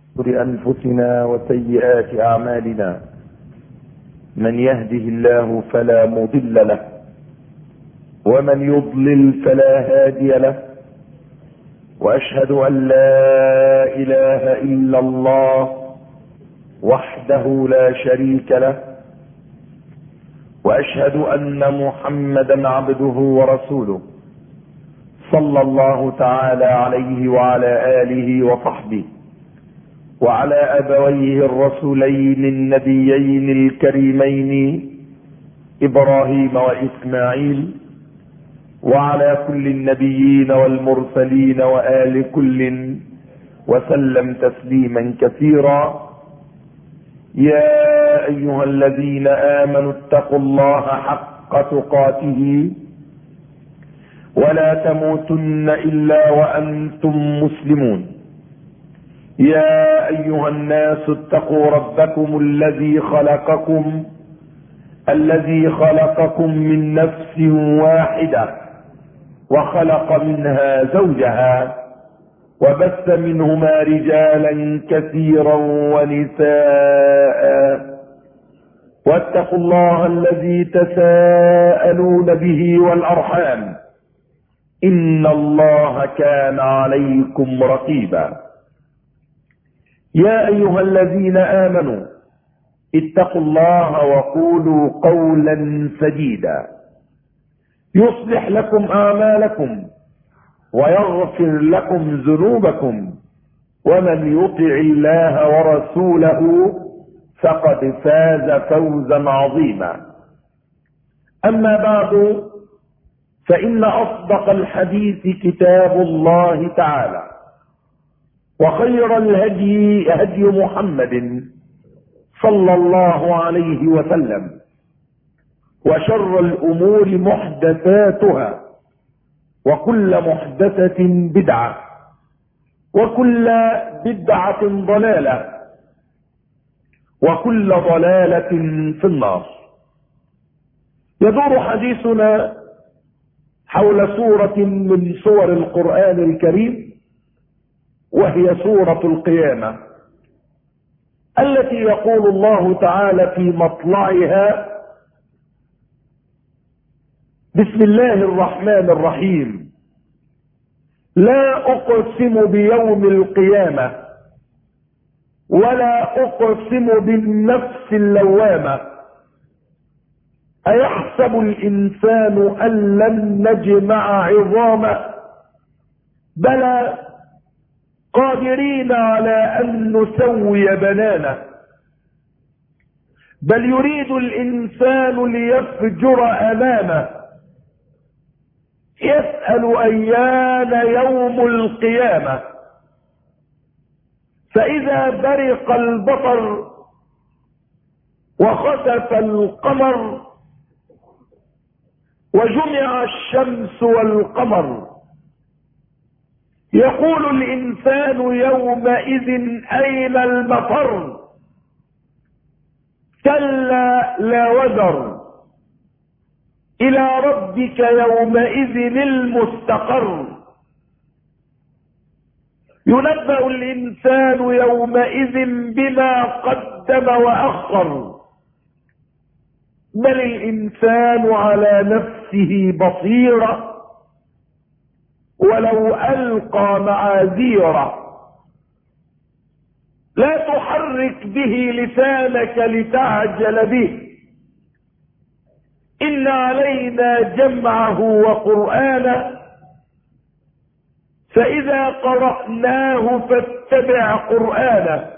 شرور أنفسنا وسيئات أعمالنا، من يهده الله فلا مضل له ومن يضلل فلا هادي له، وأشهد أن لا إله إلا الله وحده لا شريك له، وأشهد أن محمدا عبده ورسوله صلى الله تعالى عليه وعلى آله وصحبه وعلى أبويه الرسولين النبيين الكريمين إبراهيم وإسماعيل، وعلى كل النبيين والمرسلين وآل كل وسلم تسليما كثيرا. يا أيها الذين آمنوا اتقوا الله حق تقاته ولا تموتن إلا وأنتم مسلمون. يا أيها الناس اتقوا ربكم الذي خلقكم من نفس واحدة وخلق منها زوجها وبث منهما رجالا كثيرا ونساء، واتقوا الله الذي تساءلون به والأرحام إن الله كان عليكم رقيبا. يا أيها الذين آمنوا اتقوا الله وقولوا قولا سديدا يصلح لكم أعمالكم ويغفر لكم ذنوبكم، ومن يطع الله ورسوله فقد فاز فوزا عظيما. أما بعد، فإن أصدق الحديث كتاب الله تعالى، وخير الهدي هدي محمد صلى الله عليه وسلم، وشر الأمور محدثاتها، وكل محدثة بدعة، وكل بدعة ضلالة، وكل ضلالة في النار. يدور حديثنا حول سورة من سور القرآن الكريم، وهي سورة القيامة، التي يقول الله تعالى في مطلعها: بسم الله الرحمن الرحيم، لا أقسم بيوم القيامة ولا أقسم بالنفس اللوامة، أيحسب الإنسان أن لن نجمع عظامه، بلى قادرين على أن نسوي بنانه، بل يريد الإنسان ليفجر أمامه، يسأل أيان يوم القيامة، فإذا برق البصر وخسف القمر وجمع الشمس والقمر، يقول الإنسان يومئذ أين المفر، كلا لا وزر، إلى ربك يومئذ المستقر، ينبأ الإنسان يومئذ بما قدم وأخر، بل الإنسان على نفسه بصيرة ولو ألقى معاذيره، لا تحرك به لسانك لتعجل به، إن علينا جمعه وقرآنه، فإذا قرأناه فاتبع قرآنه،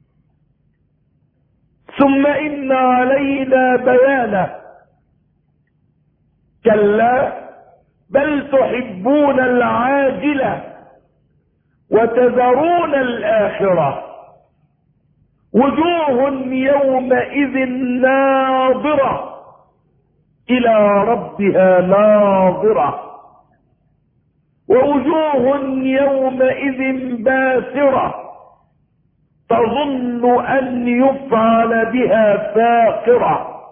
ثم إن علينا بيانه، كلا بل تحبون العاجلة وتذرون الآخرة، وجوه يومئذ ناظرة إلى ربها ناظرة، ووجوه يومئذ باسرة تظن أن يفعل بها فاقرة،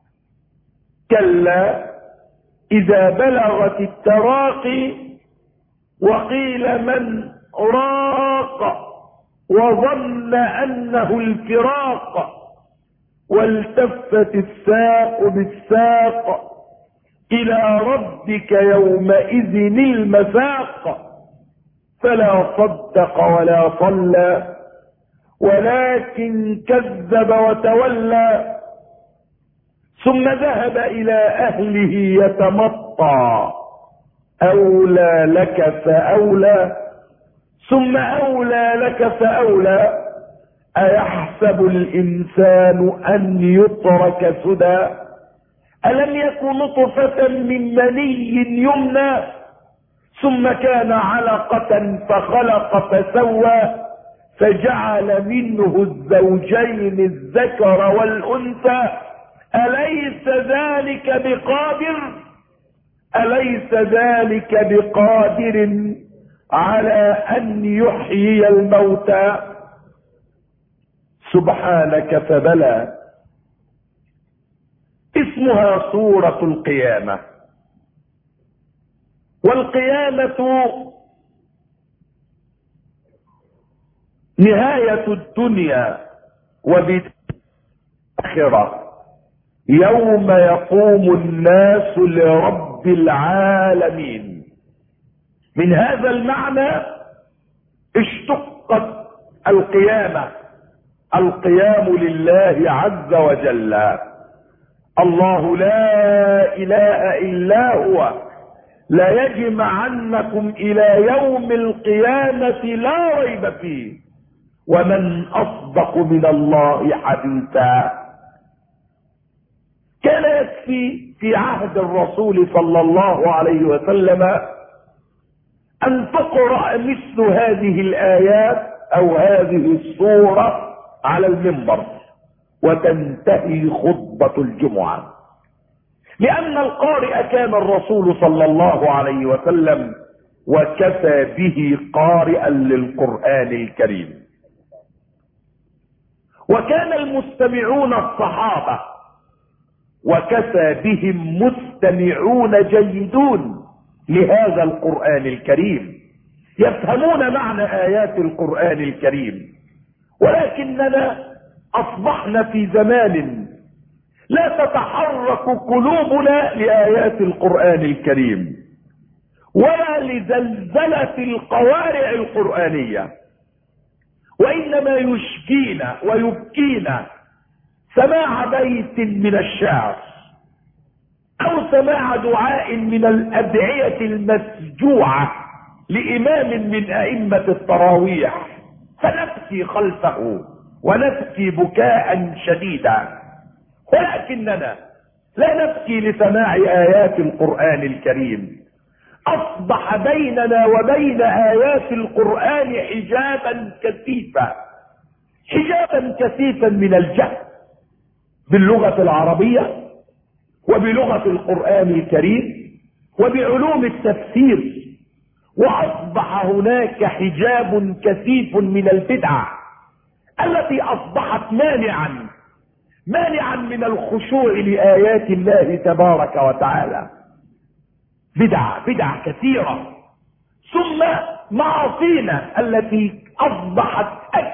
كلا إذا بلغت التراقي وقيل من راق وظن أنه الفراق، والتفت الساق بالساق، إلى ربك يومئذ المساق. فلا صدق ولا صلى، ولكن كذب وتولى، ثم ذهب إلى أهله يتمطى. أولى لك فأولى، ثم أولى لك فأولى. أيحسب الإنسان أن يترك سدى؟ ألم يكن نطفة من مني يمنى، ثم كان علقة فخلق فسوى، فجعل منه الزوجين الذكر والأنثى. أليس ذلك بقادر، أليس ذلك بقادر على أن يحيي الموتى؟ سبحانك فبلى. اسمها سورة القيامة. والقيامة نهاية الدنيا وبداية الآخرة، يوم يقوم الناس لرب العالمين. من هذا المعنى اشتقت القيامة، القيام لله عز وجل. الله لا إله إلا هو لا يجمعنكم إلى يوم القيامة لا ريب فيه، ومن أصدق من الله حديثا. كان يكفي في عهد الرسول صلى الله عليه وسلم أن تقرأ مثل هذه الآيات أو هذه السورة على المنبر وتنتهي خطبة الجمعة، لأن القارئ كان الرسول صلى الله عليه وسلم، وكفى به قارئا للقرآن الكريم. وكان المستمعون الصحابة، وكفى بهم مستمعون جيدون لهذا القرآن الكريم، يفهمون معنى آيات القرآن الكريم. ولكننا أصبحنا في زمان لا تتحرك قلوبنا لآيات القرآن الكريم ولا لزلزلة القوارع القرآنية، وإنما يشكينا ويبكينا سماع بيت من الشعر أو سماع دعاء من الأدعية المسجوعة لإمام من أئمة التراويح، فنبكي خلفه ونبكي بكاء شديدا. ولكننا لا نبكي لسماع آيات القرآن الكريم. أصبح بيننا وبين آيات القرآن حجابا كثيفا، حجابا كثيفا من الجهل باللغة العربية وبلغة القرآن الكريم وبعلوم التفسير. وأصبح هناك حجاب كثيف من البدع التي أصبحت مانعا من الخشوع لآيات الله تبارك وتعالى. بدع كثيرة. ثم معاصينا التي أصبحت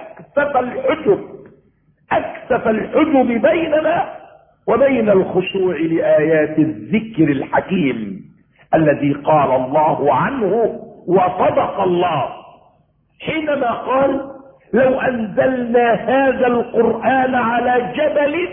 أكثف الحجب بيننا وبين الخشوع لآيات الذكر الحكيم الذي قال الله عنه وصدق الله حينما قال: لو أنزلنا هذا القرآن على جبل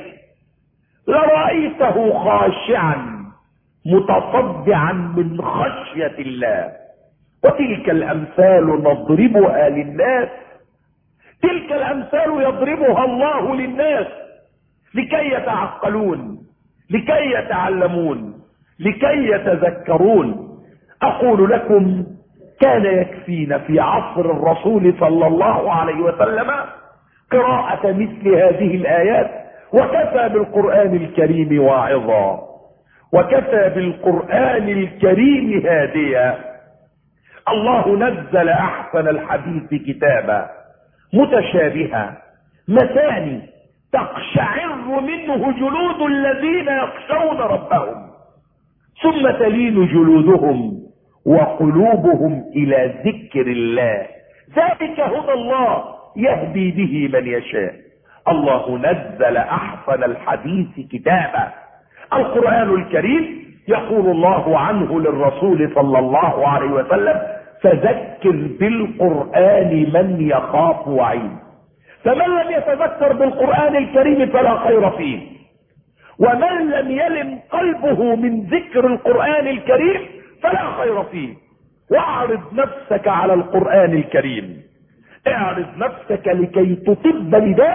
لرأيته خاشعا متصدعا من خشية الله. وتلك الأمثال نضربها للناس، تلك الأمثال يضربها الله للناس لكي يتعقلون، لكي يتعلمون، لكي يتذكرون. أقول لكم كان يكفينا في عصر الرسول صلى الله عليه وسلم قراءة مثل هذه الآيات، وكفى بالقرآن الكريم واعظا، وكفى بالقرآن الكريم هاديا. الله نزل أحسن الحديث كتابا متشابها مثاني تقشعر منه جلود الذين يخشون ربهم ثم تلين جلودهم وقلوبهم إلى ذكر الله. ذلك هدى الله يهدي به من يشاء. الله نزل احسن الحديث كتابا. القرآن الكريم يقول الله عنه للرسول صلى الله عليه وسلم: فذكر بالقرآن من يخاف وعيد. فمن لم يتذكر بالقرآن الكريم فلا خير فيه، ومن لم يلم قلبه من ذكر القرآن الكريم فلا خير فيه. واعرض نفسك على القرآن الكريم، اعرض نفسك لكي تطب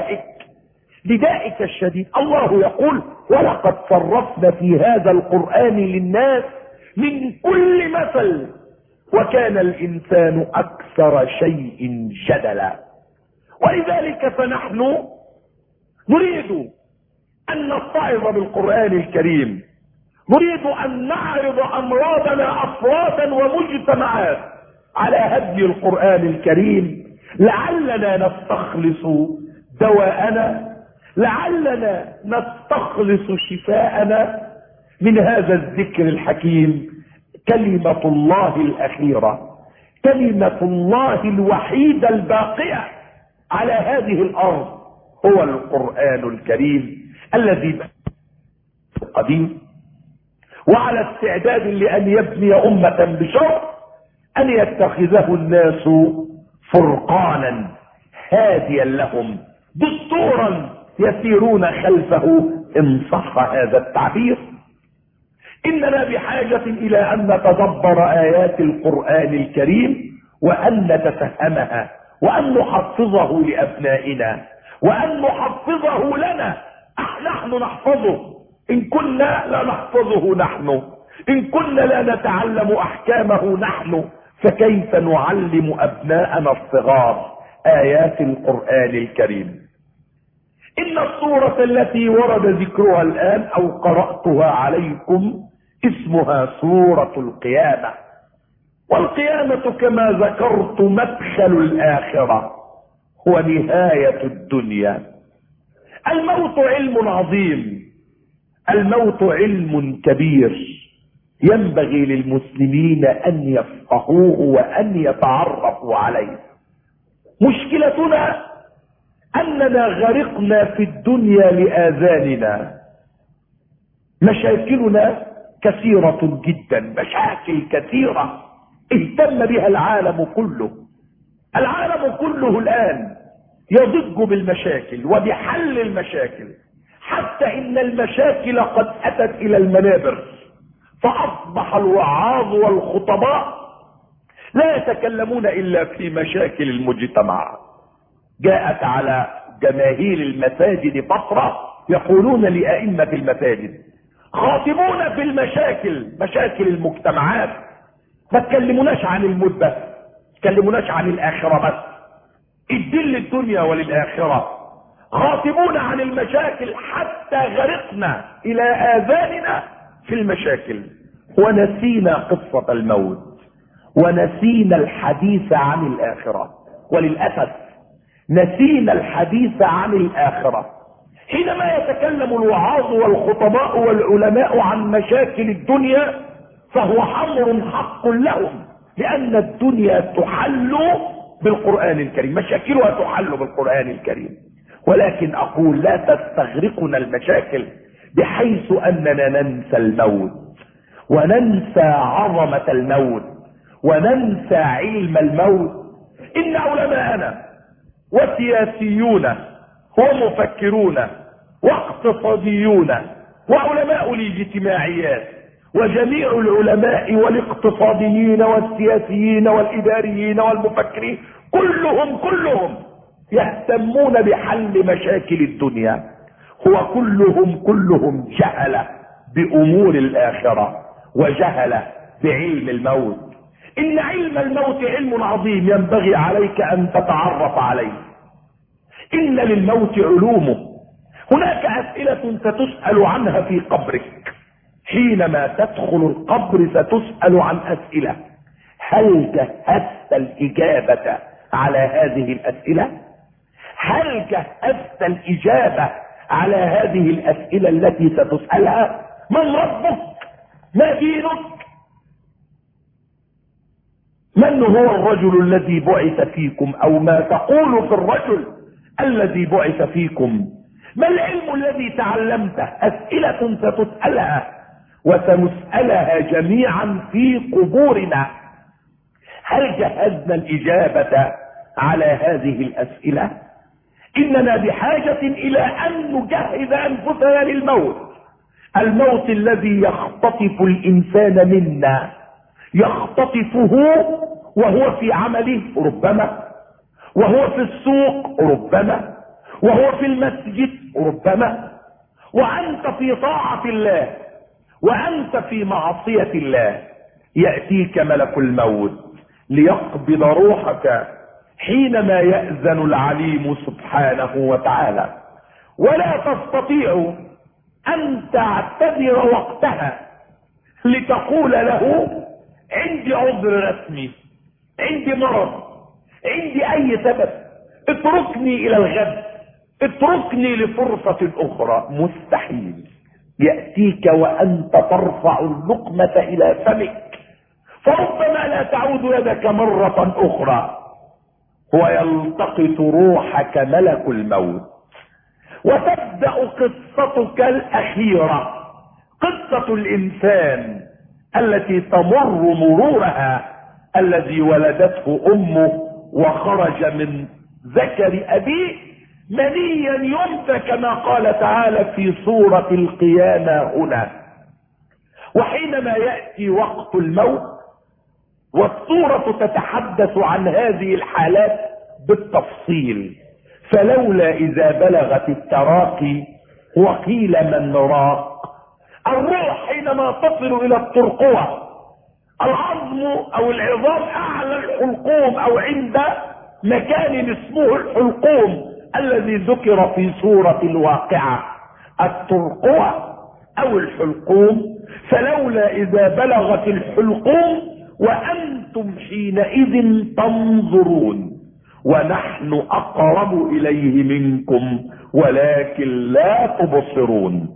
لدائك الشديد. الله يقول: ولقد صرفنا في هذا القرآن للناس من كل مثل وكان الإنسان أكثر شيء جدلا. ولذلك فنحن نريد أن نتعظ بالقرآن الكريم، نريد أن نعرض أمراضنا أفرادا ومجتمعات على هدي القرآن الكريم، لعلنا نستخلص دواءنا، لعلنا نستخلص شفاءنا من هذا الذكر الحكيم. كلمة الله الأخيرة، كلمة الله الوحيدة الباقية على هذه الأرض هو القرآن الكريم الذي القديم، وعلى استعداد لأن يبني أمة بشرط أن يتخذه الناس فرقانا هاديا لهم، دستورا يسيرون خلفه إن صح هذا التعبير. إننا بحاجة إلى أن نتدبر آيات القرآن الكريم وأن نتفهمها وأن نحفظه لأبنائنا وأن نحفظه لنا. نحن نحفظه إن كنا لا نحفظه نحن، إن كنا لا نتعلم أحكامه نحن، فكيف نعلم أبناءنا الصغار آيات القرآن الكريم؟ إن السورة التي ورد ذكرها الآن أو قرأتها عليكم اسمها سورة القيامة. والقيامة كما ذكرت مدخل الآخرة ونهاية الدنيا. الموت علم عظيم، الموت علم كبير، ينبغي للمسلمين أن يفقهوه وأن يتعرفوا عليه. مشكلتنا أننا غرقنا في الدنيا لآذاننا. مشاكلنا كثيرة جدا، مشاكل كثيرة اهتم بها العالم كله. العالم كله الآن يضج بالمشاكل وبحل المشاكل، حتى إن المشاكل قد أتت إلى المنابر، فأصبح الوعاظ والخطباء لا يتكلمون إلا في مشاكل المجتمع. جاءت على جماهير المساجد فترة يقولون لأئمة المساجد: خاطبونا في المشاكل، مشاكل المجتمعات، ما تكلموناش عن الموت بس، تكلموناش عن الآخرة بس، الدين للدنيا وللآخرة. خاطبونا عن المشاكل حتى غرقنا إلى آذاننا في المشاكل، ونسينا قصة الموت، ونسينا الحديث عن الآخرة. وللأسف نسينا الحديث عن الآخرة. حينما يتكلم الوعاظ والخطباء والعلماء عن مشاكل الدنيا فهو حمر حق لهم، لأن الدنيا تحل بالقرآن الكريم، مشاكلها تحل بالقرآن الكريم. ولكن أقول لا تستغرقنا المشاكل بحيث أننا ننسى الموت وننسى عظمة الموت وننسى علم الموت. إن علماءنا وسياسيون ومفكرون واقتصاديون وعلماء الاجتماعيات وجميع العلماء والاقتصاديين والسياسيين والإداريين والمفكرين كلهم يهتمون بحل مشاكل الدنيا، هو كلهم جهل بأمور الآخرة وجهل بعلم الموت. إن علم الموت علم عظيم ينبغي عليك أن تتعرف عليه. إن للموت علومه. هناك أسئلة ستسأل عنها في قبرك. حينما تدخل القبر ستسأل عن أسئلة، هل جهزت الإجابة على هذه الأسئلة؟ هل جهزت الإجابة على هذه الأسئلة التي ستسألها؟ من ربك؟ ما دينك؟ من هو الرجل الذي بعث فيكم، او ما تقول في الرجل الذي بعث فيكم؟ ما العلم الذي تعلمته؟ اسئلة ستسألها وسنسألها جميعا في قبورنا. هل جهزنا الإجابة على هذه الأسئلة؟ إننا بحاجة إلى أن نجهز أنفسنا للموت، الموت الذي يختطف الإنسان منا، يختطفه وهو في عمله ربما، وهو في السوق ربما، وهو في المسجد ربما، وأنت في طاعة الله وأنت في معصية الله. يأتيك ملك الموت ليقبض روحك حينما يأذن العليم سبحانه وتعالى، ولا تستطيع أن تعتذر وقتها لتقول له عندي عذر رسمي، عندي مرض، عندي أي سبب، اتركني إلى الغد، اتركني لفرصة أخرى. مستحيل. يأتيك وأنت ترفع اللقمة إلى فمك، فربما لا تعود يدك مرة أخرى، ويلتقط روحك ملك الموت، وتبدأ قصتك الأخيرة، قصة الإنسان التي تمر مرورها، الذي ولدته أمه وخرج من ذكر أبيه منيا ينفى كما قال تعالى في سورة القيامة هنا. وحينما يأتي وقت الموت والسورة تتحدث عن هذه الحالات بالتفصيل، فلولا إذا بلغت التراقي وقيل من راق. الروح حينما تصل إلى الترقوة، العظم أو العظام أعلى الحلقوم أو عند مكان اسمه الحلقوم الذي ذكر في سورة الواقعة، الترقوة أو الحلقوم. فلولا إذا بلغت الحلقوم وأنتم حينئذ تنظرون ونحن أقرب إليه منكم ولكن لا تبصرون.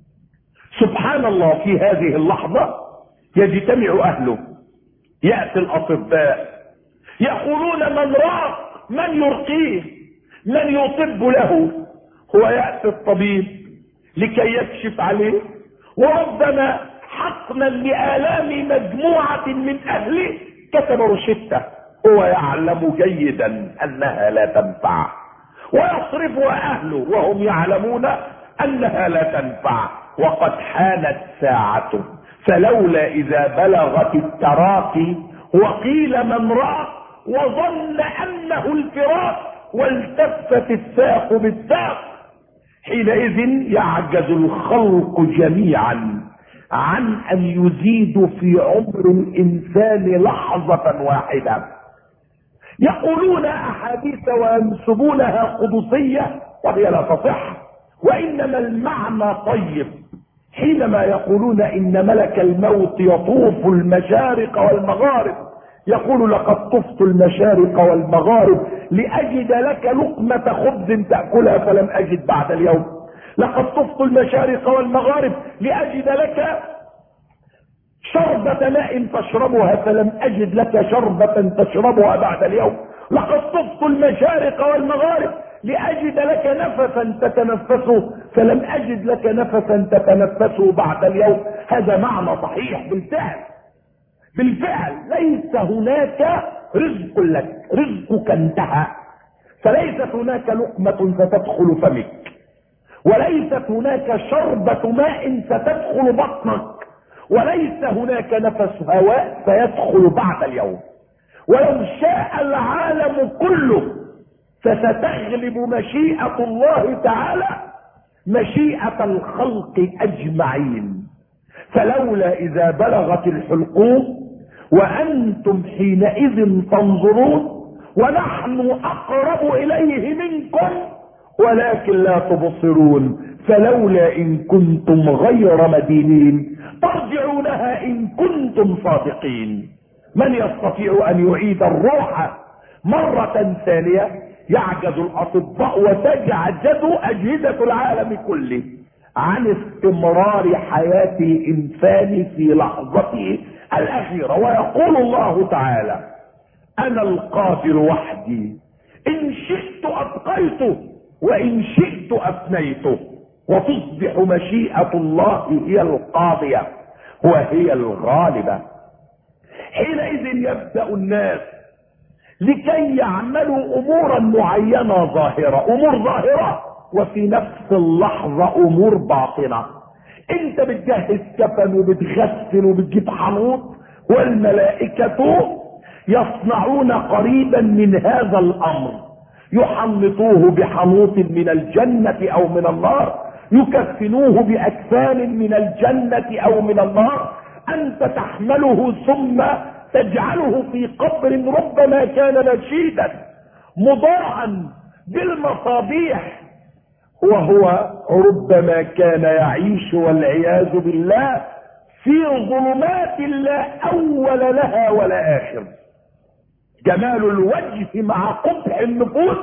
سبحان الله، في هذه اللحظة يجتمع أهله، يأتي الأطباء يقولون من راق، من يرقيه، من يطب له. هو يأتي الطبيب لكي يكشف عليه، وربما حقنا لآلام مجموعة من أهله كتب روشتة، هو يعلم جيدا أنها لا تنفع، ويصرفها أهله وهم يعلمون أنها لا تنفع، وقد حانت ساعته. فلولا إذا بلغت التراقي وقيل من راق وظن أنه الفراق والتفت الساق بالساق، حينئذ يعجز الخلق جميعا عن أن يزيدوا في عمر الإنسان لحظة واحدة. يقولون أحاديث وينسبونها قدسية وهي لا تصح، وإنما المعنى طيب. حينما يقولون إن ملك الموت يطوف المشارق والمغارب، يقول لقد طفت المشارق والمغارب لأجد لك لقمة خبز تأكلها فلم أجد بعد اليوم، لقد طفت المشارق والمغارب لأجد لك شربة ماء تشربها فلم أجد لك شربة تشربها بعد اليوم، لقد طفت المشارق والمغارب لأجد لك نفسا تتنفسه فلم أجد لك نفسا تتنفسه بعد اليوم. هذا معنى صحيح بالفعل ليس هناك رزق لك، رزقك انتهى، فليست هناك لقمة ستدخل فمك، وليست هناك شربة ماء ستدخل بطنك، وليس هناك نفس هواء سيدخل بعد اليوم. ولو شاء العالم كله فستغلب مشيئة الله تعالى مشيئة الخلق أجمعين. فلولا إذا بلغت الحلقوم وأنتم حينئذ تنظرون ونحن أقرب إليه منكم ولكن لا تبصرون. فلولا إن كنتم غير مدينين ترجعونها إن كنتم صادقين. من يستطيع أن يعيد الروح مرة ثانية؟ يعجز الأطباء وتعجز أجهزة العالم كله عن استمرار حياة الإنسان في لحظته الأخيرة. ويقول الله تعالى انا القادر وحدي، ان شئت ابقيته وان شئت افنيته، وتصبح مشيئة الله هي القاضية وهي الغالبة. حينئذ يبدأ الناس لكي يعملوا امورا معينة ظاهرة، امور ظاهرة وفي نفس اللحظة امور باطنة. انت بتجهز كفن وبتغسل وبتجيب حنوط، والملائكة يصنعون قريبا من هذا الامر، يحنطوه بحنوط من الجنة او من النار، يكفنوه باكفان من الجنة او من النار، انت تحمله ثم تجعله في قبر ربما كان نشيدا مضاءا بالمصابيح، وهو ربما كان يعيش والعياذ بالله في ظلمات لا اول لها ولا اخر. جمال الوجه مع قبح النفوس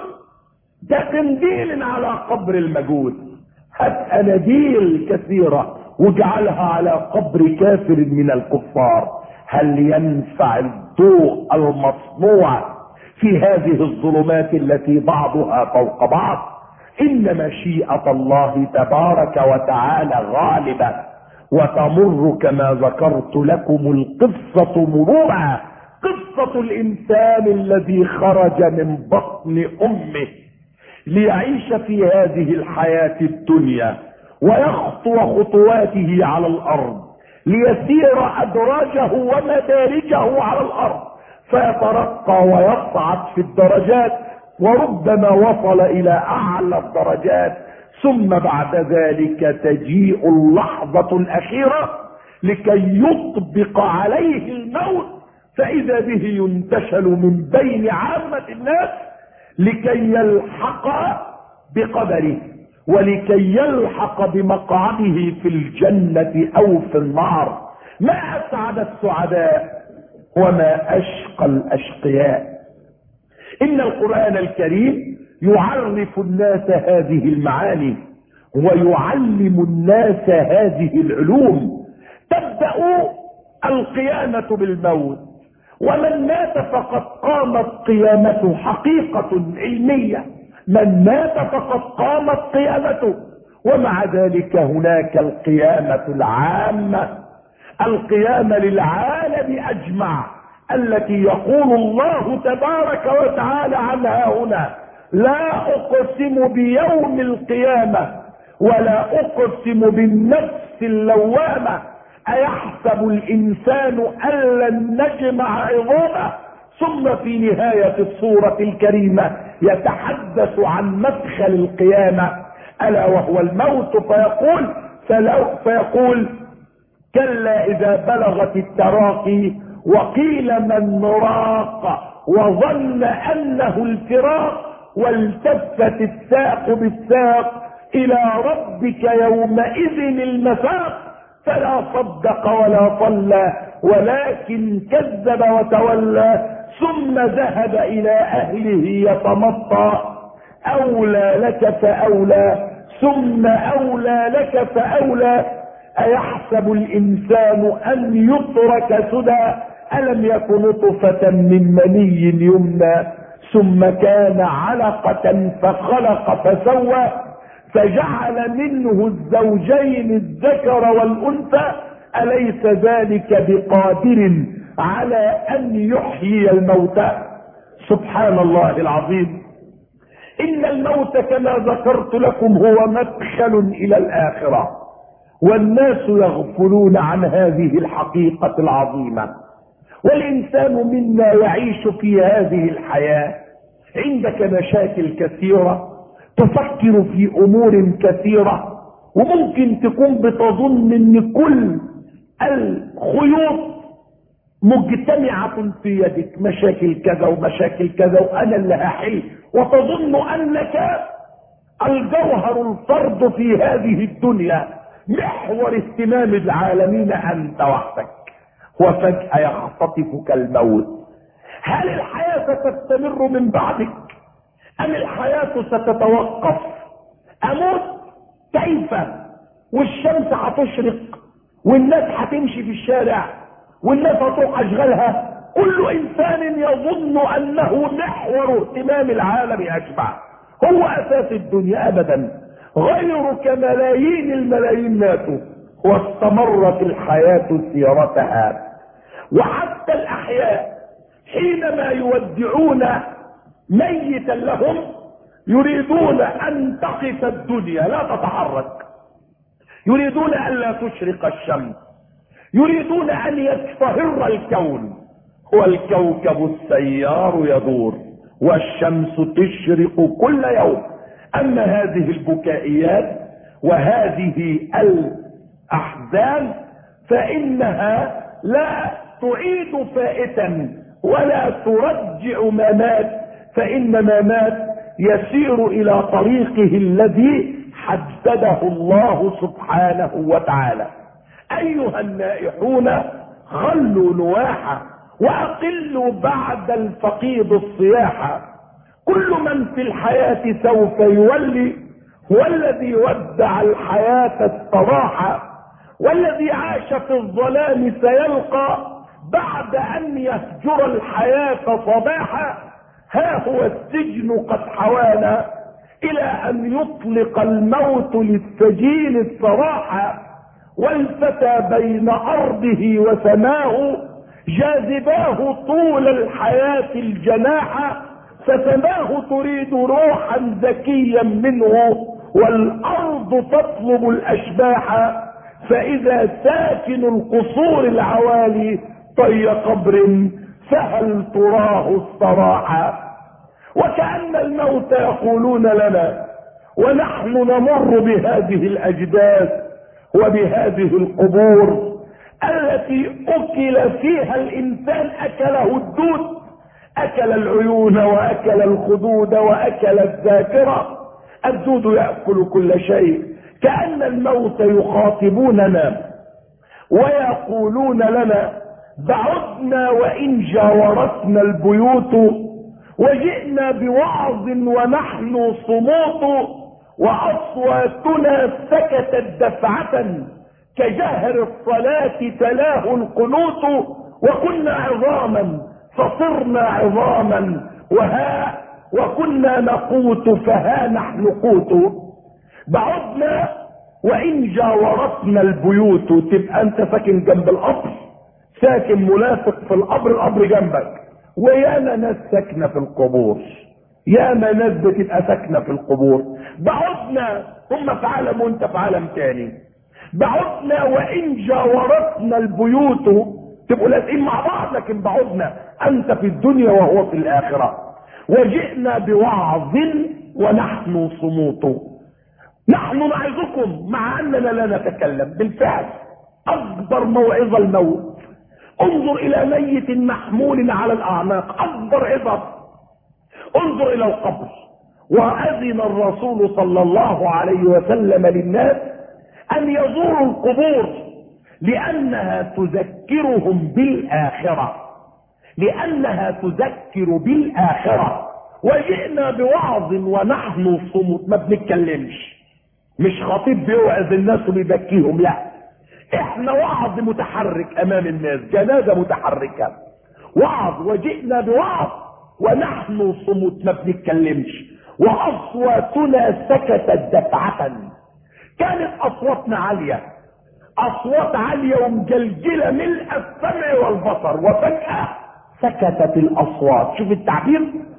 كقنديل على قبر المجوس. هات اناديل كثيرة واجعلها على قبر كافر من الكفار، هل ينفع الضوء المصنوع في هذه الظلمات التي بعضها فوق بعض؟ ان مشيئة الله تبارك وتعالى غالبة، وتمر كما ذكرت لكم القصة مرورا، قصة الانسان الذي خرج من بطن امه ليعيش في هذه الحياة الدنيا ويخطو خطواته على الارض، ليسير ادراجه ومدارجه على الارض، فيترقى ويصعد في الدرجات، وربما وصل الى اعلى الدرجات، ثم بعد ذلك تجيء اللحظة الاخيرة لكي يطبق عليه الموت، فاذا به ينتشل من بين عامة الناس لكي يلحق بقدره ولكي يلحق بمقعده في الجنة او في النار. ما اسعد السعداء وما اشقى الاشقياء. ان القرآن الكريم يعرف الناس هذه المعاني ويعلم الناس هذه العلوم. تبدأ القيامة بالموت، ومن مات فقد قامت قيامته، حقيقة علمية، من مات فقد قامت قيامته. ومع ذلك هناك القيامة العامة، القيامة للعالم اجمع، التي يقول الله تبارك وتعالى عنها هنا: لا اقسم بيوم القيامة ولا اقسم بالنفس اللوامة، ايحسب الانسان ان لن نجمع عظامه. ثم في نهاية السورة الكريمة يتحدث عن مدخل القيامة الا وهو الموت، فيقول كلا اذا بلغت التراقي وقيل من راق وظن انه الفراق والتفت الساق بالساق الى ربك يومئذ المساق، فلا صدق ولا صلى ولكن كذب وتولى ثم ذهب الى اهله يتمطى. اولى لك فاولى ثم اولى لك فاولى، ايحسب الانسان ان يترك سدى، الم يك نطفة من مني يمنى ثم كان علقة فخلق فسوى فجعل منه الزوجين الذكر والانثى، اليس ذلك بقادر على ان يحيي الموتى؟ سبحان الله العظيم. ان الموت كما ذكرت لكم هو مدخل الى الاخرة، والناس يغفلون عن هذه الحقيقة العظيمة. والانسان منا يعيش في هذه الحياة، عندك مشاكل كثيرة، تفكر في امور كثيرة، وممكن تكون بتظن ان كل الخيوط مجتمعة في يدك، مشاكل كذا ومشاكل كذا وانا اللي هحل، وتظن انك الجوهر الفرد في هذه الدنيا، محور اهتمام العالمين انت وحدك، وفجأة يختطفك الموت. هل الحياة ستستمر من بعدك ام الحياة ستتوقف؟ اموت كيف والشمس هتشرق والناس هتمشي في الشارع والناس هتروح اشغالها كل انسان يظن انه محور اهتمام العالم اجمع، هو اساس الدنيا. ابدا، غيرك ملايين الملايين ماتوا واستمرت الحياة سيرتها. وحتى الاحياء حينما يودعون ميتا لهم يريدون ان تقف الدنيا لا تتحرك، يريدون ان لا تشرق الشمس، يريدون ان يصفهر الكون. والكوكب السيار يدور والشمس تشرق كل يوم. اما هذه البكائيات وهذه الاحزان فانها لا تعيد فائتا ولا ترجع ما مات، فان ما مات يسير الى طريقه الذي حدده الله سبحانه وتعالى. ايها النائحون خلوا نواحا واقلوا بعد الفقيد الصياحة. كل من في الحياة سوف يولي، هو الذي ودع الحياة استراحة، والذي عاش في الظلام سيلقى بعد ان يهجر الحياة صباحا. ها هو السجن قد حوانا الى ان يطلق الموت للسجين الصراحة. والفتى بين ارضه وسماه جاذباه طول الحياة الجناحة، فسماه تريد روحا ذكيا منه والارض تطلب الاشباح. فاذا ساكن القصور العوالي طي قبر فهل تراه الصراحة. وكأن الموت يقولون لنا ونحن نمر بهذه الاجداث وبهذه القبور التي اكل فيها الانسان، اكله الدود، اكل العيون واكل الخدود واكل الذاكرة. الدود يأكل كل شيء. كأن الموت يخاطبوننا ويقولون لنا بعدنا وان جاورتنا البيوت، وجئنا بوعظ ونحن صموت، واصواتنا سكتت دفعة كجهر الصلاة تلاه القنوت. وكنا عظاما فصرنا عظاما وكنا نقوت فها نحن قوت. بعدنا وان جاورتنا البيوت. تبقى انت ساكن جنب القبر، ساكن ملاصق في القبر، القبر جنبك. ويانا ناس ساكنه في القبور، ياما ناس بتبقى ساكنه في القبور. بعدنا، هم في عالم وانت في عالم تاني. بعدنا وان جاورتنا البيوت. تبقوا لازقين مع بعض، لكن بعدنا، انت في الدنيا وهو في الاخره. وجئنا بوعظ ونحن صموت. نحن نعظكم مع اننا لا نتكلم. بالفعل اكبر موعظه الموت. انظر الى ميت محمول على الاعناق، اكبر عظه. انظر الى القبر. واذن الرسول صلى الله عليه وسلم للناس ان يزوروا القبور لانها تذكرهم بالاخره، لانها تذكر بالاخره. وجئنا بوعظ ونحن صمت. ما بنتكلمش، مش خطيب بيوعظ الناس وبيبكيهم، لا، احنا وعظ متحرك امام الناس، جنازه متحركه، وعظ. وجئنا بوعظ ونحن صمت، ما بنتكلمش. واصواتنا سكتت دفعة. كانت اصواتنا عاليه، اصوات عاليه ومجلجله ملء السمع والبصر، وفجاه سكتت الاصوات. شوف التعبير.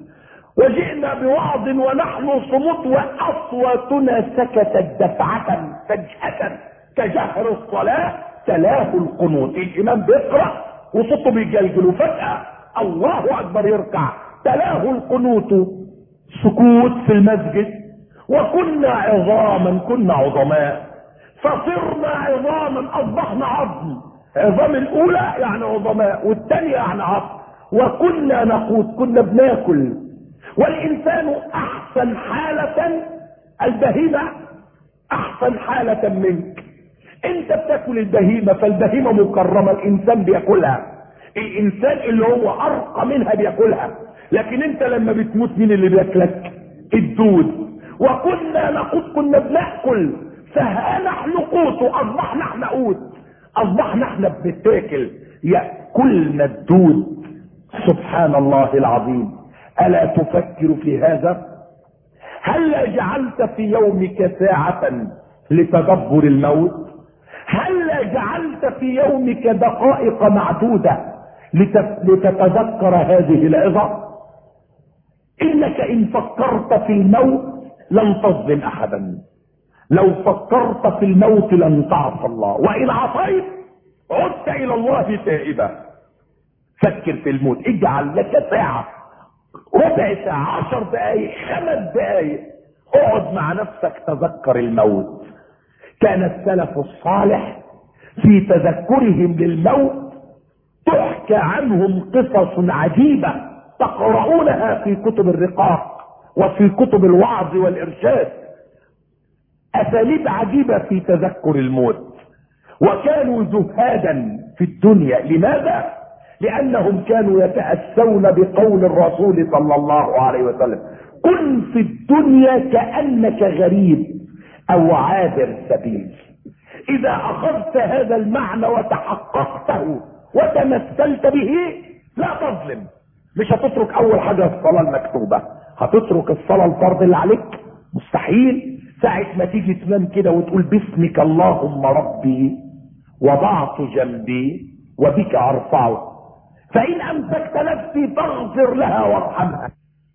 وجئنا بوعظ ونحن صمت واصواتنا سكتت دفعة فجأة كجهر الصلاة تلاه القنوت. الامام بيقرأ وصوته بيجلجل، وفجأة الله اكبر يركع، تلاه القنوت. سكوت في المسجد. وكنا عظاما، كنا عظماء، فصرنا عظاما، اصبحنا عظم. عظام الاولى يعني عظماء، والثانية يعني عظم. وكنا نقود، كنا بناكل. والانسان احسن حالة، البهيمة احسن حالة منك. انت بتاكل البهيمة، فالبهيمة مكرمة، الانسان بياكلها. الانسان اللي هو ارقى منها بياكلها. لكن انت لما بتموت مين اللي بياكلك؟ الدود. وكنا نقود، كنا بناكل، فها نحن قوت، اصبحنا احنا قوت، اصبحنا احنا بنتاكل. ياكلنا الدود سبحان الله العظيم. ألا تفكر في هذا؟ هل جعلت في يومك ساعة لتدبر الموت؟ هل جعلت في يومك دقائق معدودة لتتذكر هذه العظة؟ إنك إن فكرت في الموت لن تظلم أحدا، لو فكرت في الموت لن تعصى الله، وإن عصيت عدت إلى الله تائبا. فكر في الموت، اجعل لك ساعة، ربع ساعة، 10 دقائق، 5 دقائق، اقعد مع نفسك تذكر الموت. كان السلف الصالح في تذكرهم للموت تحكى عنهم قصص عجيبة تقرؤونها في كتب الرقاق وفي كتب الوعظ والإرشاد، أساليب عجيبة في تذكر الموت. وكانوا زهادا في الدنيا. لماذا؟ لأنهم كانوا يتأسون بقول الرسول صلى الله عليه وسلم: كن في الدنيا كأنك غريب أو عابر سبيل. إذا أخذت هذا المعنى وتحققته وتمثلت به لا تظلم. مش هتترك أول حاجة الصلاة المكتوبة، هتترك الصلاة الفرض اللي عليك؟ مستحيل. ساعة ما تيجي تنام كده وتقول باسمك اللهم ربي وضعت جنبي وبك أرفعه، فإن أمسكت نفسي فاغفر لها وارحمها.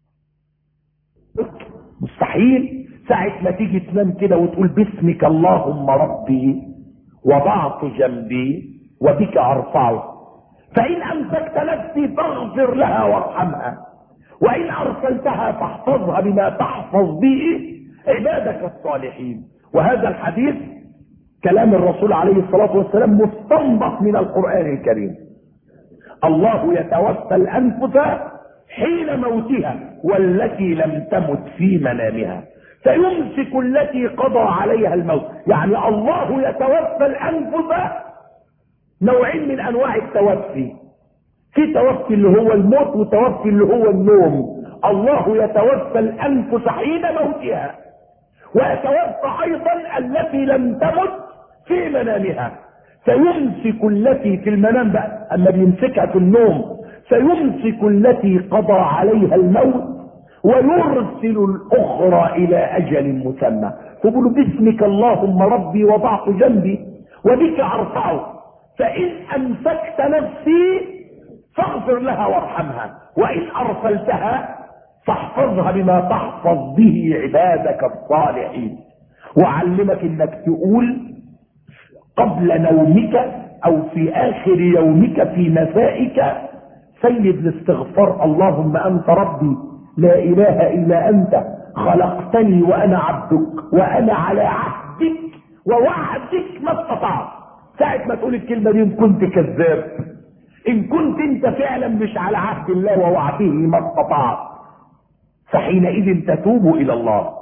مستحيل. ساعة ما تيجي تنام كده وتقول باسمك اللهم ربي وضعت جنبي وبك أرفعه، فإن أمسكت نفسي فاغفر لها وارحمها، وإن أرسلتها فاحفظها بما تحفظ به عبادك الصالحين. وهذا الحديث كلام الرسول عليه الصلاة والسلام مستنبط من القرآن الكريم. الله يتوفى الأنفس حين موتها والتي لم تمت في منامها فيمسك التي قضى عليها الموت. يعني الله يتوفى الأنفس. نوعين من أنواع التوفي، في توفي اللي هو الموت وتوفي اللي هو النوم. الله يتوفى الأنفس حين موتها، ويتوفى أيضا التي لم تمت في منامها. فيمسك التي في المنام بقى، أما بيمسكها في النوم، فيمسك التي قضى عليها الموت ويرسل الأخرى إلى أجل مسمى. فقولوا باسمك اللهم ربي وضعت جنبي وبك أرفعه، فإن أمسكت نفسي فاغفر لها وارحمها، وإن أرسلتها فاحفظها بما تحفظ به عبادك الصالحين. وعلمك انك تقول قبل نومك او في اخر يومك في مسائك سيد الاستغفار: اللهم انت ربي لا اله الا انت خلقتني وانا عبدك وانا على عهدك ووعدك ما استطعت. ساعة ما تقول الكلمة دي ان كنت كذاب، ان كنت انت فعلا مش على عهد الله ووعده ما استطعت، فحينئذ تتوب الى الله،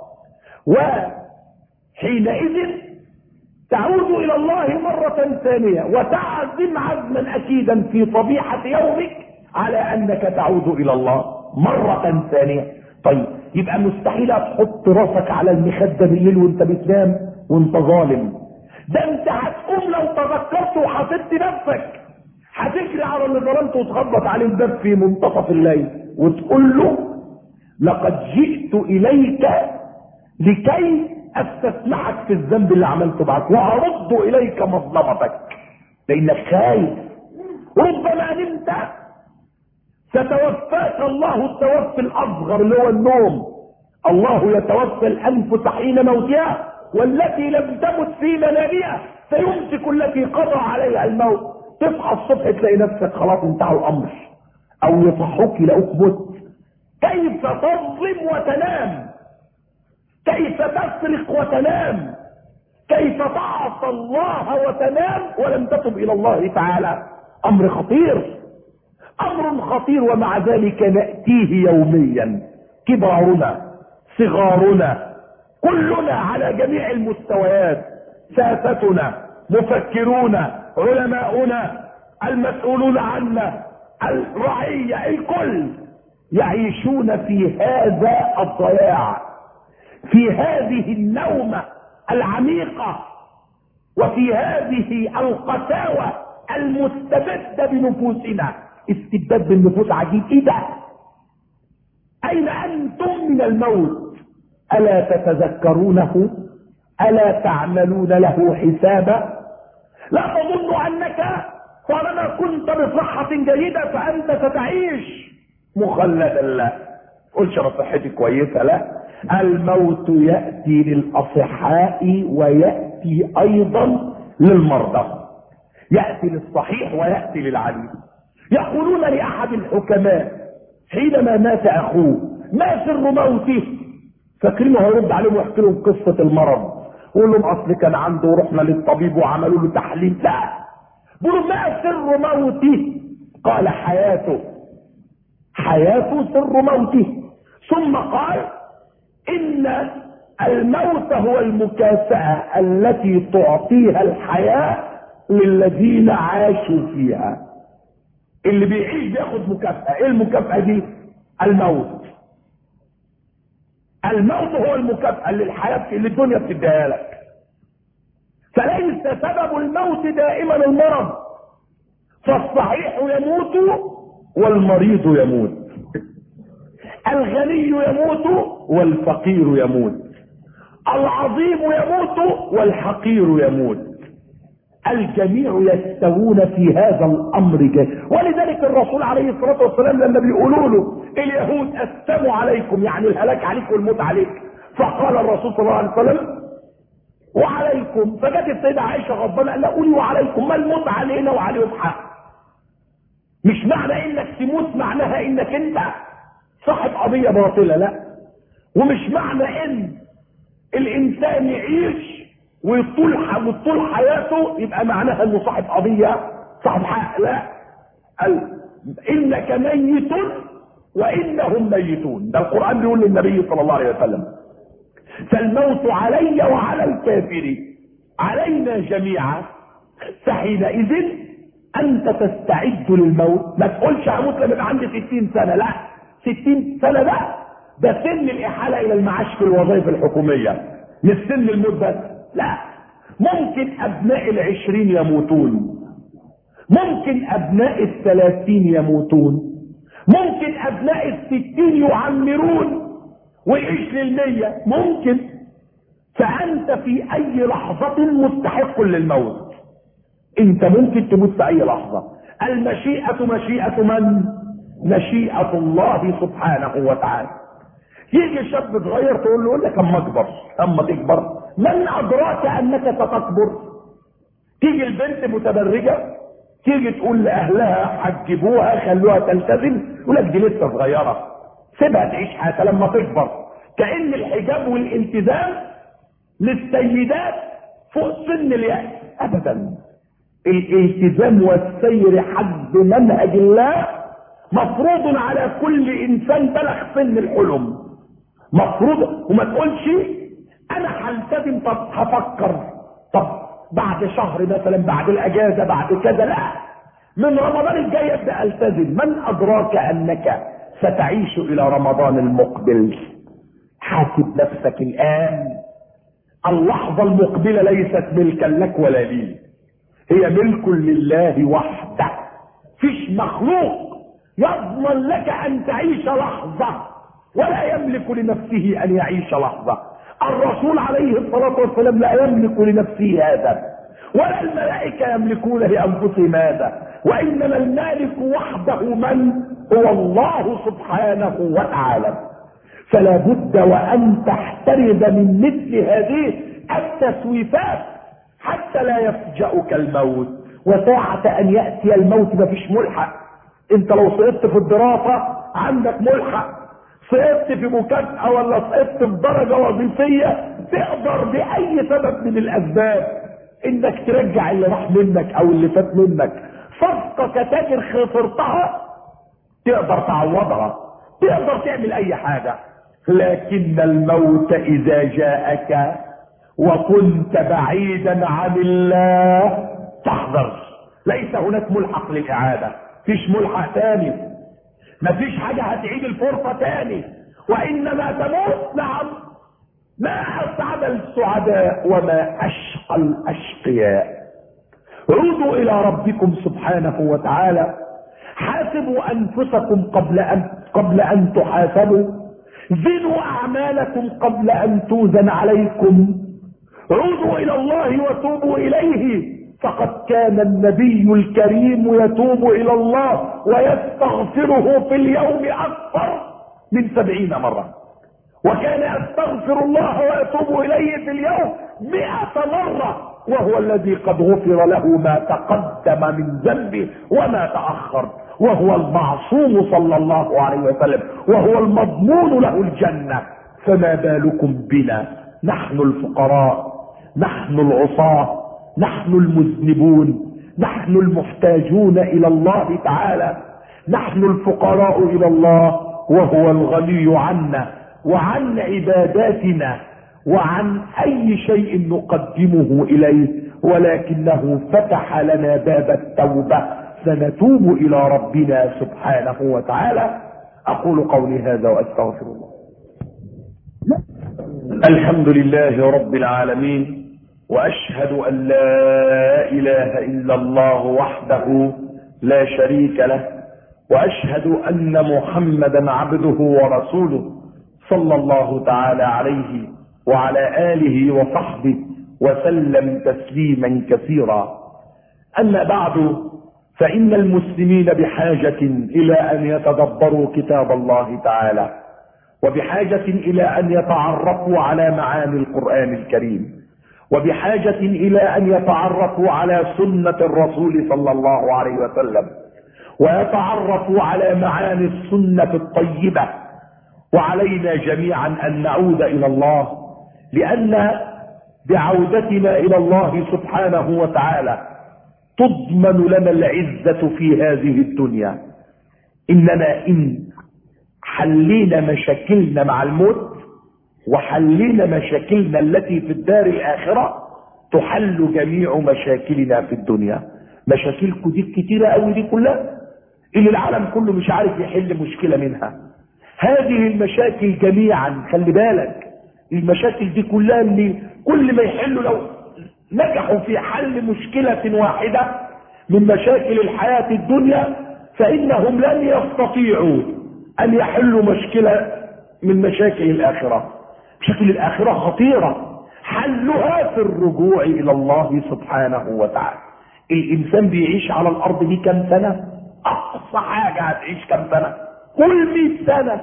وحينئذ تعود الى الله مرة ثانية وتعزم عزما اكيدا في صبيحة يومك على انك تعود الى الله مرة ثانية. طيب يبقى مستحيل تحط راسك على المخدة بالليل وانت بتنام وانت ظالم. ده انت هتقوم لو تذكرت وحسبت نفسك هتجري على اللي ظلمته وتخبط عليه الباب في منتصف الليل وتقول له: لقد جئت اليك لكي استسمحك في الذنب اللي عملته معك وارد اليك مظلمتك، لانك خايف. ربما نمت ستوفاك الله التوفي الاصغر اللي هو النوم. الله يتوفى الانفس حين موتها والتي لم تمت في منامها فيمسك التي قضى عليها الموت. تصحى الصبح تلاقي نفسك خلاص انتهى الامر، او يصحوك يلاقوك مت. كيف تظلم وتنام؟ كيف تسرق وتنام؟ كيف تعصى الله وتنام ولم تتب الى الله تعالى؟ امر خطير، امر خطير. ومع ذلك نأتيه يوميا، كبارنا صغارنا كلنا على جميع المستويات، ساستنا مفكرون علماؤنا المسؤولون عنا الرعية الكل يعيشون في هذا الضياع، في هذه النومة العميقة، وفي هذه القساوة المستبدة بنفوسنا. استبداد بالنفوس عجيب. ايه ده؟ اين انتم من الموت؟ الا تتذكرونه؟ الا تعملون له حسابا؟ لا تظن انك طالما كنت بصحة جيدة فانت ستعيش مخلدا. لا قلش انا صحتي كويسة. لا، الموت يأتي للأصحاء ويأتي ايضا للمرضى، يأتي للصحيح ويأتي للعليل. يقولون لأحد الحكماء حينما مات أخوه ما سر موته؟ فاكرينه هيرد عليهم ويحكي لهم قصة المرض ويقول لهم أصل كان عنده رحنا للطبيب وعملوا له تحليل. لا، بيقولوا ما سر موته؟ قال حياته. حياته سر موته. ثم قال إن الموت هو المكافأة التي تعطيها الحياة للذين عاشوا فيها. اللي بيعيش بياخد مكافأة. ايه المكافأة دي؟ الموت. الموت هو المكافأة اللي الحياة اللي الدنيا بتديها لك. فليس سبب الموت دائما المرض، فالصحيح يموت والمريض يموت، الغني يموت والفقير يموت، العظيم يموت والحقير يموت، الجميع يستوون في هذا الامر جميع. ولذلك الرسول عليه الصلاه والسلام لما بيقولوا له اليهود اسلموا عليكم، يعني الهلاك عليك والموت عليك، فقال الرسول صلى الله عليه وسلم وعليكم. فجت السيده عائشه غضبانه قال لها قولي وعليكم، ما الموت علينا وعليهم حق. مش معنى انك تموت معناها انك انت صاحب قضيه باطله، لا. ومش معنى ان الانسان يعيش وطول حياته يبقى معناها انه صاحب قضيه صاحب حق، لا. انك ميت وانهم ميتون، ده القران بيقول للنبي صلى الله عليه وسلم. فالموت علي وعلى الكافر، علينا جميعا. فحينئذ انت تستعد للموت. ما تقولش هموت لما يبقى عندي 60 سنه، لا. 60 سنه ده سن الاحاله الى المعاش في الوظائف الحكوميه، مش سن الموت بس، لا. ممكن ابناء 20 يموتون، ممكن ابناء 30 يموتون، ممكن ابناء 60 يعمرون ويعيش 100، ممكن. فانت في اي لحظة مستحق للموت. انت ممكن تموت في اي لحظة. المشيئة مشيئة من؟ مشيئة الله سبحانه وتعالى. يجي شاب صغير تقول له لك اما اكبر، اما تكبر، من ادراك انك ستكبر؟ تيجي البنت متبرجة تيجي تقول لاهلها حجبوها خلوها تلتزم، يقول لك دي لسه صغيرة سيبها تعيش حياتها لما تكبر. كأن الحجاب والالتزام للسيدات فوق سن اليأس. ابدا، الالتزام والسير حسب منهج الله مفروض على كل انسان بلغ سن الحلم، مفروض. وما تقولش انا هلتزم، طب هفكر، طب بعد شهر مثلا، بعد الاجازه، بعد كذا، لا. من رمضان الجاي ابدا التزم. من ادراك انك ستعيش الى رمضان المقبل؟ حاسب نفسك الان. اللحظه المقبله ليست ملكا لك ولا لي، هي ملك لله وحده. فيش مخلوق يضمن لك ان تعيش لحظه ولا يملك لنفسه ان يعيش لحظه. الرسول عليه الصلاه والسلام لا يملك لنفسه هذا، ولا الملائكه يملكون لانفسهم هذا، وانما المالك وحده من؟ هو الله سبحانه وتعالى. فلا بد وان تحترز من مثل هذه التسويفات حتى لا يفجأك الموت. وساعة ان يأتي الموت مفيش ملحق. انت لو سقطت في الدراسة عندك ملحق، سقطت في مكافأة ولا سقطت في درجة وظيفية، تقدر بأي سبب من الأسباب انك ترجع اللي راح منك او اللي فات منك. صفقة كتاجر خسرتها تقدر تعوضها، تقدر تعمل اي حاجة. لكن الموت اذا جاءك وكنت بعيدا عن الله فاحذر. ليس هناك ملحق للإعادة، فيش ملحق تاني، مفيش حاجة هتعيد الفرصة تاني، وإنما تموت. نعم، ما أسعد السعداء وما أشقى الأشقياء. عودوا إلى ربكم سبحانه وتعالى حاسبوا انفسكم قبل ان تحاسبوا، زنوا اعمالكم قبل ان توزن عليكم، عودوا الى الله وتوبوا اليه، فقد كان النبي الكريم يتوب الى الله ويستغفره في اليوم اكثر من 70 مرة، وكان يستغفر الله ويتوب اليه في اليوم 100 مرة، وهو الذي قد غفر له ما تقدم من ذنبه وما تأخر، وهو المعصوم صلى الله عليه وسلم، وهو المضمون له الجنة. فما بالكم بنا نحن الفقراء، نحن العصاة، نحن المذنبون، نحن المحتاجون الى الله تعالى، نحن الفقراء الى الله وهو الغني عنا وعن عباداتنا وعن اي شيء نقدمه اليه، ولكنه فتح لنا باب التوبة، سنتوب الى ربنا سبحانه وتعالى. اقول قولي هذا واستغفر الله. الحمد لله رب العالمين، واشهد ان لا اله الا الله وحده لا شريك له، واشهد ان محمدا عبده ورسوله صلى الله تعالى عليه وعلى اله وصحبه وسلم تسليما كثيرا. اما بعد، فان المسلمين بحاجة الى ان يتدبروا كتاب الله تعالى، وبحاجة الى ان يتعرفوا على معاني القرآن الكريم، وبحاجة الى ان يتعرفوا على سنة الرسول صلى الله عليه وسلم، ويتعرفوا على معاني السنة الطيبة. وعلينا جميعا ان نعود الى الله، لان بعودتنا الى الله سبحانه وتعالى تضمن لنا العزة في هذه الدنيا. اننا ان حلينا مشاكلنا مع الموت وحلينا مشاكلنا التي في الدار الاخرة، تحل جميع مشاكلنا في الدنيا. مشاكلكم دي كتيرة قوي دي كلها، اللي العالم كله مش عارف يحل مشكلة منها. هذه المشاكل جميعا، خلي بالك، المشاكل دي كلها اللي كل ما يحلوا، لو نجحوا في حل مشكلة واحدة من مشاكل الحياة الدنيا، فإنهم لن يستطيعوا أن يحلوا مشكلة من مشاكل الآخرة. مشاكل الآخرة خطيرة، حلها في الرجوع إلى الله سبحانه وتعالى. الإنسان بيعيش على الأرض دي كم سنة؟ أقصى حاجة هتعيش كم سنة؟ كل 100 سنة.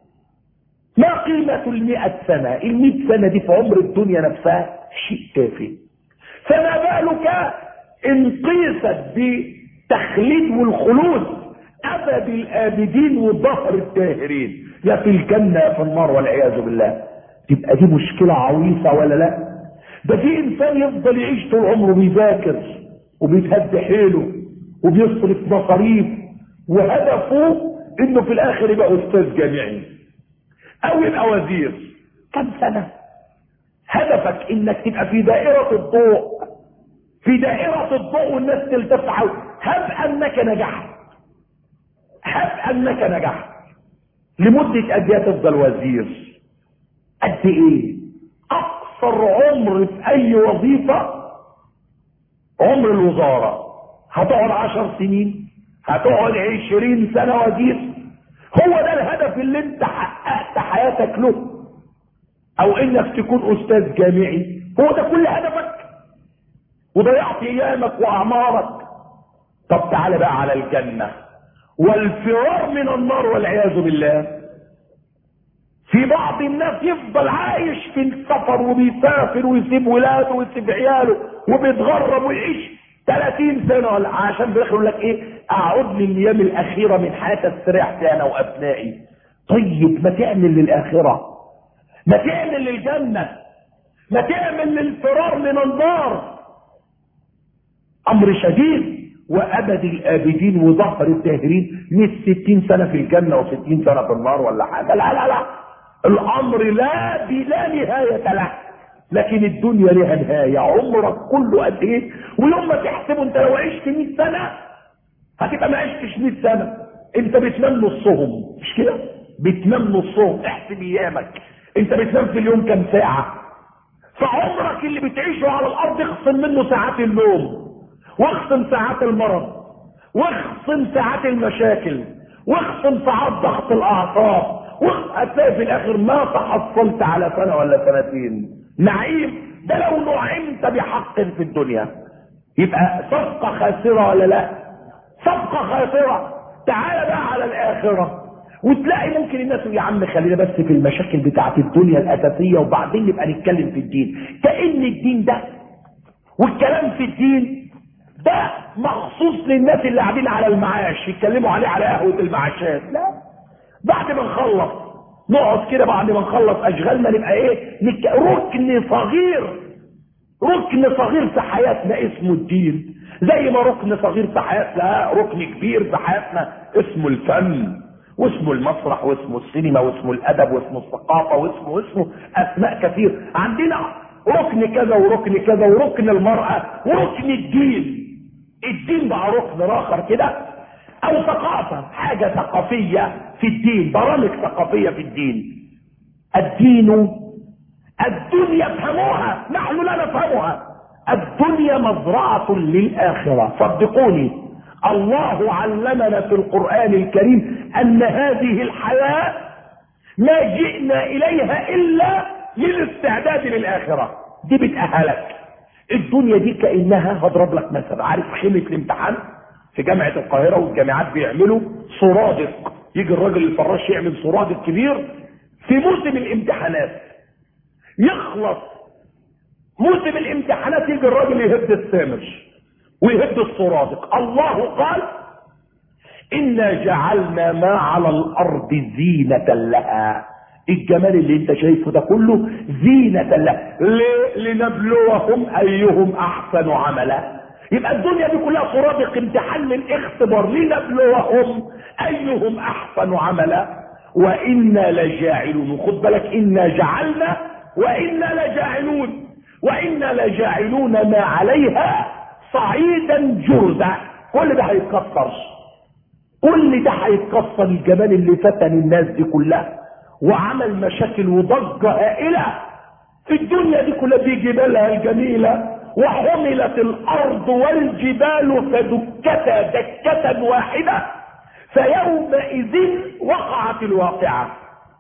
ما قيمة 100 سنة؟ 100 سنة دي في عمر الدنيا نفسها شيء تافه، فما بالك إن قيست بتخليد والخلود أبد الآبدين وظهر الداهرين، يا في الجنة يا في النار والعياذ بالله. تبقى دي مشكلة عويصة ولا لا؟ ده في إنسان يفضل يعيش طول عمره بيذاكر وبيتهد حيله وبيصرف مصاريف، وهدفه انه في الاخر يبقى استاذ جامعي او يبقى وزير. كم سنة؟ هدفك انك تبقى في دائرة الضوء، في دائرة الضوء والناس تلتف حولك. هب انك نجحت، هب انك نجحت، لمدة قد ايه تفضل وزير؟ قد ايه؟ اقصر عمر في اي وظيفة عمر الوزارة، هتقعد 10 سنين، هتقعد 20 سنة وزير. هو ده الهدف اللي انت حققت حياتك له، او انك تكون استاذ جامعي؟ هو ده كل هدفك وضيعت ايامك واعمارك؟ طب تعال بقى على الجنة والفرار من النار والعياذ بالله. في بعض الناس يفضل عايش في السفر وبيسافر ويسيب ولاده ويسيب عياله وبيتغرب ويعيش 30 سنة ولا، عشان في الاخر يقول لك ايه؟ اقعد لي الايام الاخيرة من حياتي استريح فيها انا وابنائي. طيب ما تعمل للاخرة، ما تعمل للجنة، ما تعمل للفرار من النار. امر شديد. وابد الابدين وظهر الداهرين، مش 60 سنة في الجنة و60 سنة في النار ولا حاجة، لا لا لا، الامر لا نهاية له. لكن الدنيا لها نهاية، عمرك كله قد ايه؟ ويوم ما تحسبه انت لو عشت 100 سنة هتبقى ما عشتش 100 سنة، انت بتنام نصهم، مش كده؟ بتنام نصهم. احسب ايامك، انت بتنام في اليوم كم ساعة؟ فعمرك اللي بتعيشه على الارض اخصم منه ساعات النوم، واخصم ساعات المرض، واخصم ساعات المشاكل، واخصم ساعات ضغط الاعصاب، هتلاقي في الاخر ما تحصلت على سنة ولا سنتين نعيم. ده لو نعمت بحق في الدنيا. يبقى صفقة خاسرة ولا لا؟ صفقة خاسرة. تعال بقى على الاخرة وتلاقي ممكن الناس يا عم خلينا بس في المشاكل بتاعت الدنيا الاساسية وبعدين نبقى نتكلم في الدين. كأن الدين ده والكلام في الدين ده مخصوص للناس اللي قاعدين على المعاش يتكلموا عليه على قهوة المعاشات. لا، بعد ما نخلص نقعد كده، بعد ما نخلص اشغالنا نبقى ايه، ركن صغير في حياتنا اسمه الدين. زي ما ركن صغير في حياتنا ركن كبير في حياتنا اسمه الفن واسمه المسرح واسمه السينما واسمه الادب واسمه الثقافة واسمه اسماء كثير. عندنا ركن كذا وركن كذا، وركن المرأة وركن الدين. الدين بقى ركن اخر كده، او ثقافة، حاجة ثقافية في الدين، برامج ثقافية في الدين. الدنيا افهموها، نحن لا نفهمها. الدنيا مزرعة للآخرة. صدقوني الله علمنا في القرآن الكريم ان هذه الحياة ما جئنا اليها الا للاستعداد للآخرة. دي بتأهلك. الدنيا دي كأنها، هضرب لك مثلا، عارف خيمة الامتحان في جامعة القاهرة والجامعات بيعملوا سرادق، يجي الراجل الفراش يعمل سرادق كبير في موسم الامتحانات، يخلص موسم الامتحانات يجي الراجل يهد السامر ويهد السرادق. الله قال إنا جعلنا ما على الأرض زينة لها. الجمال اللي انت شايفه ده كله زينة لها. لنبلوهم أيهم أحسن عملا. يبقى الدنيا دي كلها سرادق امتحان للاختبار، لنبلوهم أيهم أحسن عملا وإنا لجاعلون. خد بالك، إنا جعلنا وإنا لجاعلون، وإنا لجاعلون ما عليها صعيدا جرزا. كل ده هيتكسر، كل ده هيتكسر. الجمال اللي فتن الناس دي كلها وعمل مشاكل وضجة هائلة في الدنيا دي كلها بجبالها الجميلة، وحملت الأرض والجبال فدكتا دكة واحدة فيومئذ وقعت الواقعة،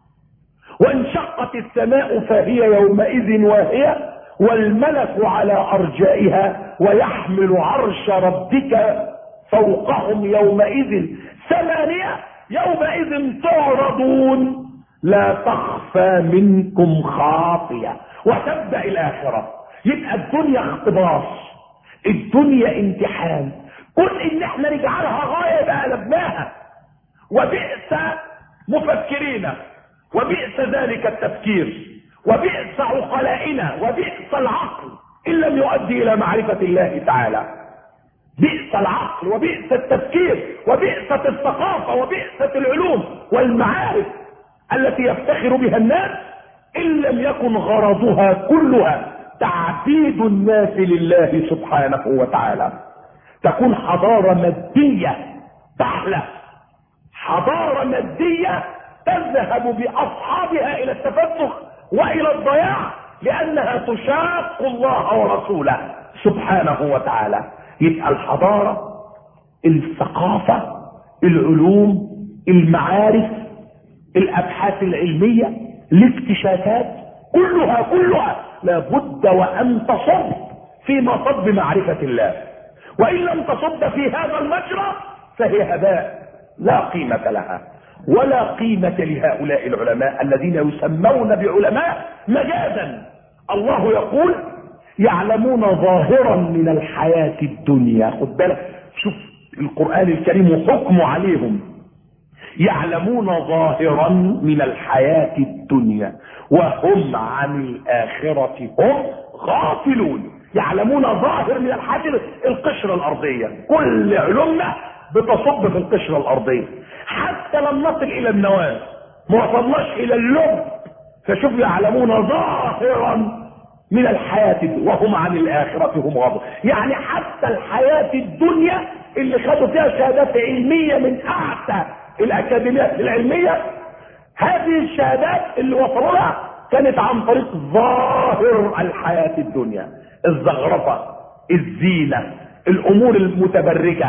وانشقت السماء فهي يومئذ واهية، والملك على أرجائها ويحمل عرش ربك فوقهم يومئذ ثمانية يومئذ تعرضون لا تخفى منكم خافية. وتبدأ الآخرة. يبقى الدنيا اختبار، الدنيا امتحان. كل ان احنا نجعلها غاية بقلبناها، وبئس مفكرين وبئس ذلك التفكير وبئس عقلائنا وبئس العقل ان لم يؤدي الى معرفة الله تعالى. بئس العقل وبئس التفكير وبئست الثقافة وبئست العلوم والمعارف التي يفتخر بها الناس ان لم يكن غرضها كلها تعبيد الناس لله سبحانه وتعالى. تكون حضارة مادية تحلى، حضارة مادية تذهب بأصحابها إلى التفسخ وإلى الضياع لأنها تشاق الله ورسوله سبحانه وتعالى. يبقى الحضارة، الثقافة، العلوم، المعارف، الأبحاث العلمية، الاكتشافات، كلها لابد وأن تصب في مصب معرفة الله. وإن لم تصب في هذا المجرى فهي هباء لا قيمة لها، ولا قيمة لهؤلاء العلماء الذين يسمون بعلماء مجازا. الله يقول يعلمون ظاهرا من الحياة الدنيا. خد بالك، شوف القرآن الكريم وحكمه عليهم. يعلمون ظاهرا من الحياة الدنيا وهم عن الآخرة هم غافلون. يعلمون ظاهر من الحياة، القشرة الأرضية، كل علومنا بتصب في القشرة الأرضية، حتى لم نصل إلى النواة، ما وصلناش إلى اللب. فشوف يعلمون ظاهرا من الحياة وهم عن الآخرة هم غافلون. يعني حتى الحياة الدنيا اللي خدوا فيها شهادات علمية من أعتى الأكاديميات العلمية، هذه الشهادات اللي وصلوا لها كانت عن طريق ظاهر الحياة الدنيا، الزخرفة، الزينة، الأمور المتبرجة،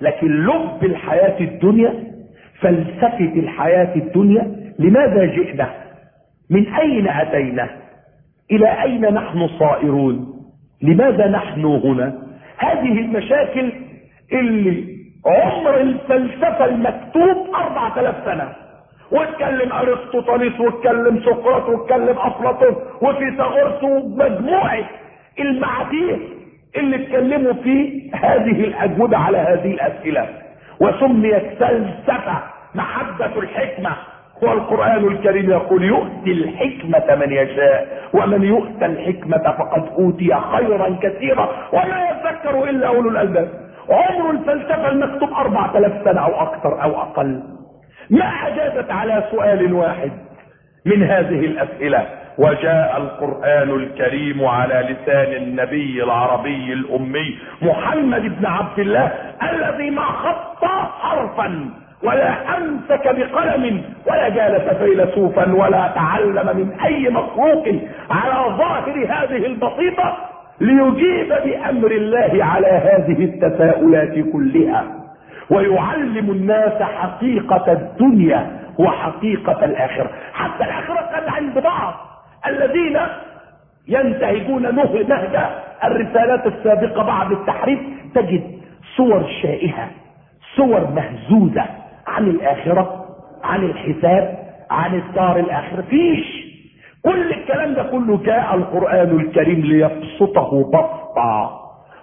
لكن لب الحياة الدنيا، فلسفة الحياة الدنيا، لماذا جئنا؟ من اين اتينا؟ الى اين نحن صائرون؟ لماذا نحن هنا؟ هذه المشاكل اللي عمر الفلسفة المكتوب 4000 سنة، واتكلم ارسطوطاليس واتكلم سقراط واتكلم افلاطون وفيثاغورس ومجموعة المعاذير اللي اتكلموا في هذه الاجوبة على هذه الاسئلة، وسميت فلسفة محبة الحكمة. والقرآن الكريم يقول يؤتي الحكمة من يشاء ومن يؤتى الحكمة فقد أوتي خيرا كثيرا وما يذكر إلا أولو الألباب. عمر الفلسفة المكتوب 4000 سنة أو أكثر أو أقل ما أجابت على سؤال واحد من هذه الأسئلة. وجاء القرآن الكريم على لسان النبي العربي الأمي محمد بن عبد الله الذي ما خط حرفا ولا امسك بقلم ولا جالس فيلسوفا ولا تعلم من اي مخلوق على ظاهر هذه البسيطة ليجيب بامر الله على هذه التساؤلات كلها، ويعلم الناس حقيقة الدنيا وحقيقة الاخرة. حتى الاخرة كانت عند بعض الذين ينتهجون نهج الرسالات السابقة بعد التحريف، تجد صور شائهة، صور مهزوزة عن الآخرة، عن الحساب، عن الدار الآخرة. فيش كل الكلام ده كله جاء القرآن الكريم ليبسطه بسطا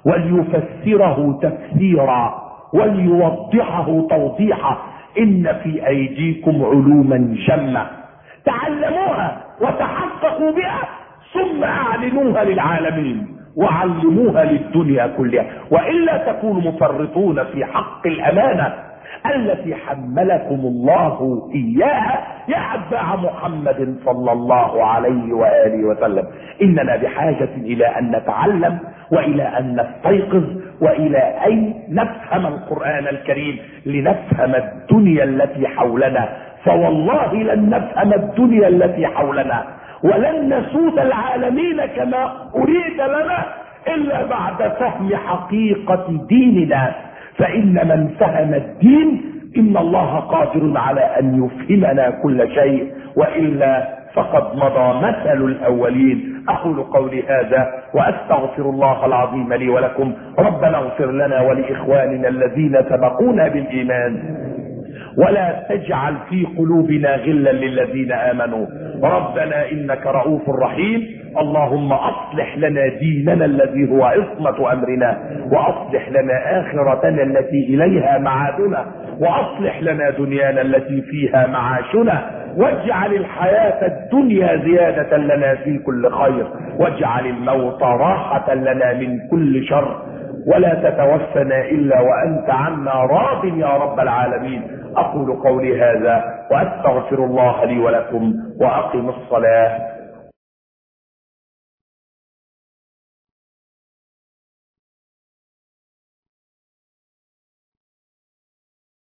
وليفسره تفسيرا وليوضحه توضيحا. إن في أيديكم علوما جمة تعلموها وتحققوا بها ثم أعلنوها للعالمين وعلموها للدنيا كلها، وإلا تكونوا مفرطون في حق الأمانة التي حملكم الله إياها يا أتباع محمد صلى الله عليه وآله وسلم. إننا بحاجة إلى أن نتعلم وإلى أن نستيقظ وإلى أن نفهم القرآن الكريم لنفهم الدنيا التي حولنا. فوالله لن نفهم الدنيا التي حولنا ولن نسود العالمين كما أريد لنا إلا بعد فهم حقيقة ديننا. فإن من فهم الدين إن الله قادر على أن يفهمنا كل شيء، وإلا فقد مضى مثل الأولين. أقول قولي هذا وأستغفر الله العظيم لي ولكم. ربنا اغفر لنا ولإخواننا الذين سبقونا بالإيمان ولا تجعل في قلوبنا غلا للذين آمنوا ربنا إنك رؤوف رحيم. اللهم أصلح لنا ديننا الذي هو عصمة أمرنا، وأصلح لنا آخرتنا التي إليها معادنا، وأصلح لنا دنيانا التي فيها معاشنا، واجعل الحياة الدنيا زيادة لنا في كل خير، واجعل الموت راحة لنا من كل شر، ولا تتوفنا إلا وأنت عنا راض يا رب العالمين. أقول قولي هذا وأستغفر الله لي ولكم وأقم الصلاة.